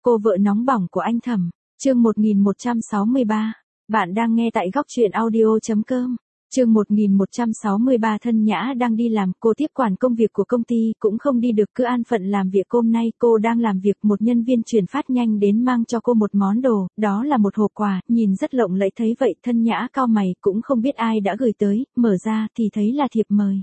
Cô vợ nóng bỏng của anh Thẩm. Chương 1163. Bạn đang nghe tại góc truyện audio.com. Chương 1163. Thân Nhã đang đi làm, cô tiếp quản công việc của công ty, cũng không đi được, cứ an phận làm việc. Hôm nay cô đang làm việc, một nhân viên chuyển phát nhanh đến mang cho cô một món đồ, đó là một hộp quà, nhìn rất lộng lẫy. Thấy vậy, Thân Nhã cau mày, cũng không biết ai đã gửi tới, mở ra thì thấy là thiệp mời.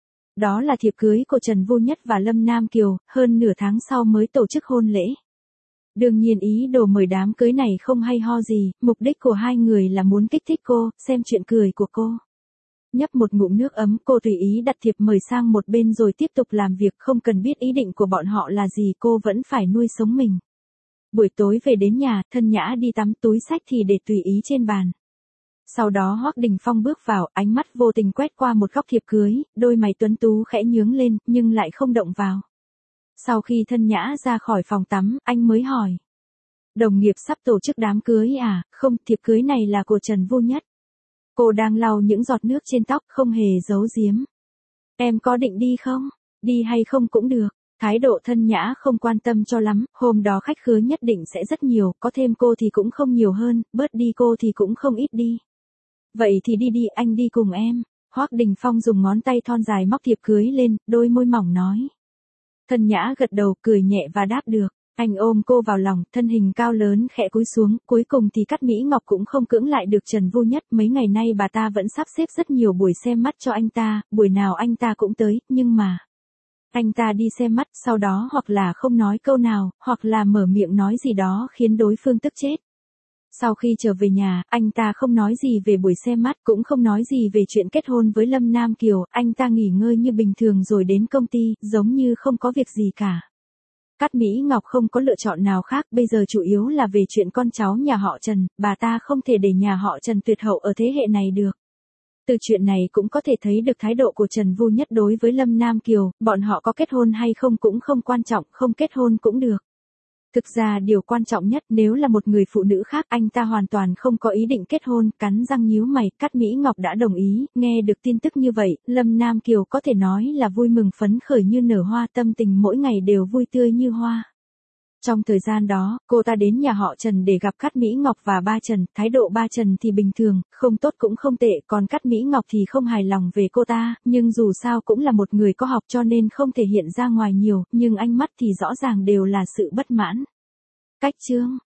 Đó là thiệp cưới của Trần Vô Nhất và Lâm Nam Kiều, hơn nửa tháng sau mới tổ chức hôn lễ. Đương nhiên ý đồ mời đám cưới này không hay ho gì, mục đích của hai người là muốn kích thích cô, xem chuyện cười của cô. Nhấp một ngụm nước ấm, cô tùy ý đặt thiệp mời sang một bên rồi tiếp tục làm việc, không cần biết ý định của bọn họ là gì, cô vẫn phải nuôi sống mình. Buổi tối về đến nhà, Thân Nhã đi tắm, túi xách thì để tùy ý trên bàn. Sau đó Hoắc Đình Phong bước vào, ánh mắt vô tình quét qua một góc thiệp cưới, đôi mày tuấn tú khẽ nhướng lên, nhưng lại không động vào. Sau khi Thân Nhã ra khỏi phòng tắm, anh mới hỏi. Đồng nghiệp sắp tổ chức đám cưới à? Không, thiệp cưới này là của Trần Vô Nhất. Cô đang lau những giọt nước trên tóc, không hề giấu giếm. Em có định đi không? Đi hay không cũng được. Thái độ Thân Nhã không quan tâm cho lắm, hôm đó khách khứa nhất định sẽ rất nhiều, có thêm cô thì cũng không nhiều hơn, bớt đi cô thì cũng không ít đi. Vậy thì đi đi, anh đi cùng em. Hoắc Đình Phong dùng ngón tay thon dài móc thiệp cưới lên, đôi môi mỏng nói. Thân Nhã gật đầu, cười nhẹ và đáp được. Anh ôm cô vào lòng, thân hình cao lớn khẽ cúi xuống, cuối cùng thì Cát Mỹ Ngọc cũng không cưỡng lại được Trần Vô Nhất. Mấy ngày nay bà ta vẫn sắp xếp rất nhiều buổi xem mắt cho anh ta, buổi nào anh ta cũng tới, nhưng mà anh ta đi xem mắt, sau đó hoặc là không nói câu nào, hoặc là mở miệng nói gì đó khiến đối phương tức chết. Sau khi trở về nhà, anh ta không nói gì về buổi xem mắt, cũng không nói gì về chuyện kết hôn với Lâm Nam Kiều, anh ta nghỉ ngơi như bình thường rồi đến công ty, giống như không có việc gì cả. Cát Mỹ Ngọc không có lựa chọn nào khác, bây giờ chủ yếu là về chuyện con cháu nhà họ Trần, bà ta không thể để nhà họ Trần tuyệt hậu ở thế hệ này được. Từ chuyện này cũng có thể thấy được thái độ của Trần Vô Nhất đối với Lâm Nam Kiều, bọn họ có kết hôn hay không cũng không quan trọng, không kết hôn cũng được. Thực ra điều quan trọng nhất, nếu là một người phụ nữ khác, anh ta hoàn toàn không có ý định kết hôn. Cắn răng nhíu mày, Cát Mỹ Ngọc đã đồng ý. Nghe được tin tức như vậy, Lâm Nam Kiều có thể nói là vui mừng phấn khởi như nở hoa, tâm tình mỗi ngày đều vui tươi như hoa. Trong thời gian đó, cô ta đến nhà họ Trần để gặp Cát Mỹ Ngọc và ba Trần, thái độ ba Trần thì bình thường, không tốt cũng không tệ, còn Cát Mỹ Ngọc thì không hài lòng về cô ta, nhưng dù sao cũng là một người có học cho nên không thể hiện ra ngoài nhiều, nhưng ánh mắt thì rõ ràng đều là sự bất mãn. Cách chương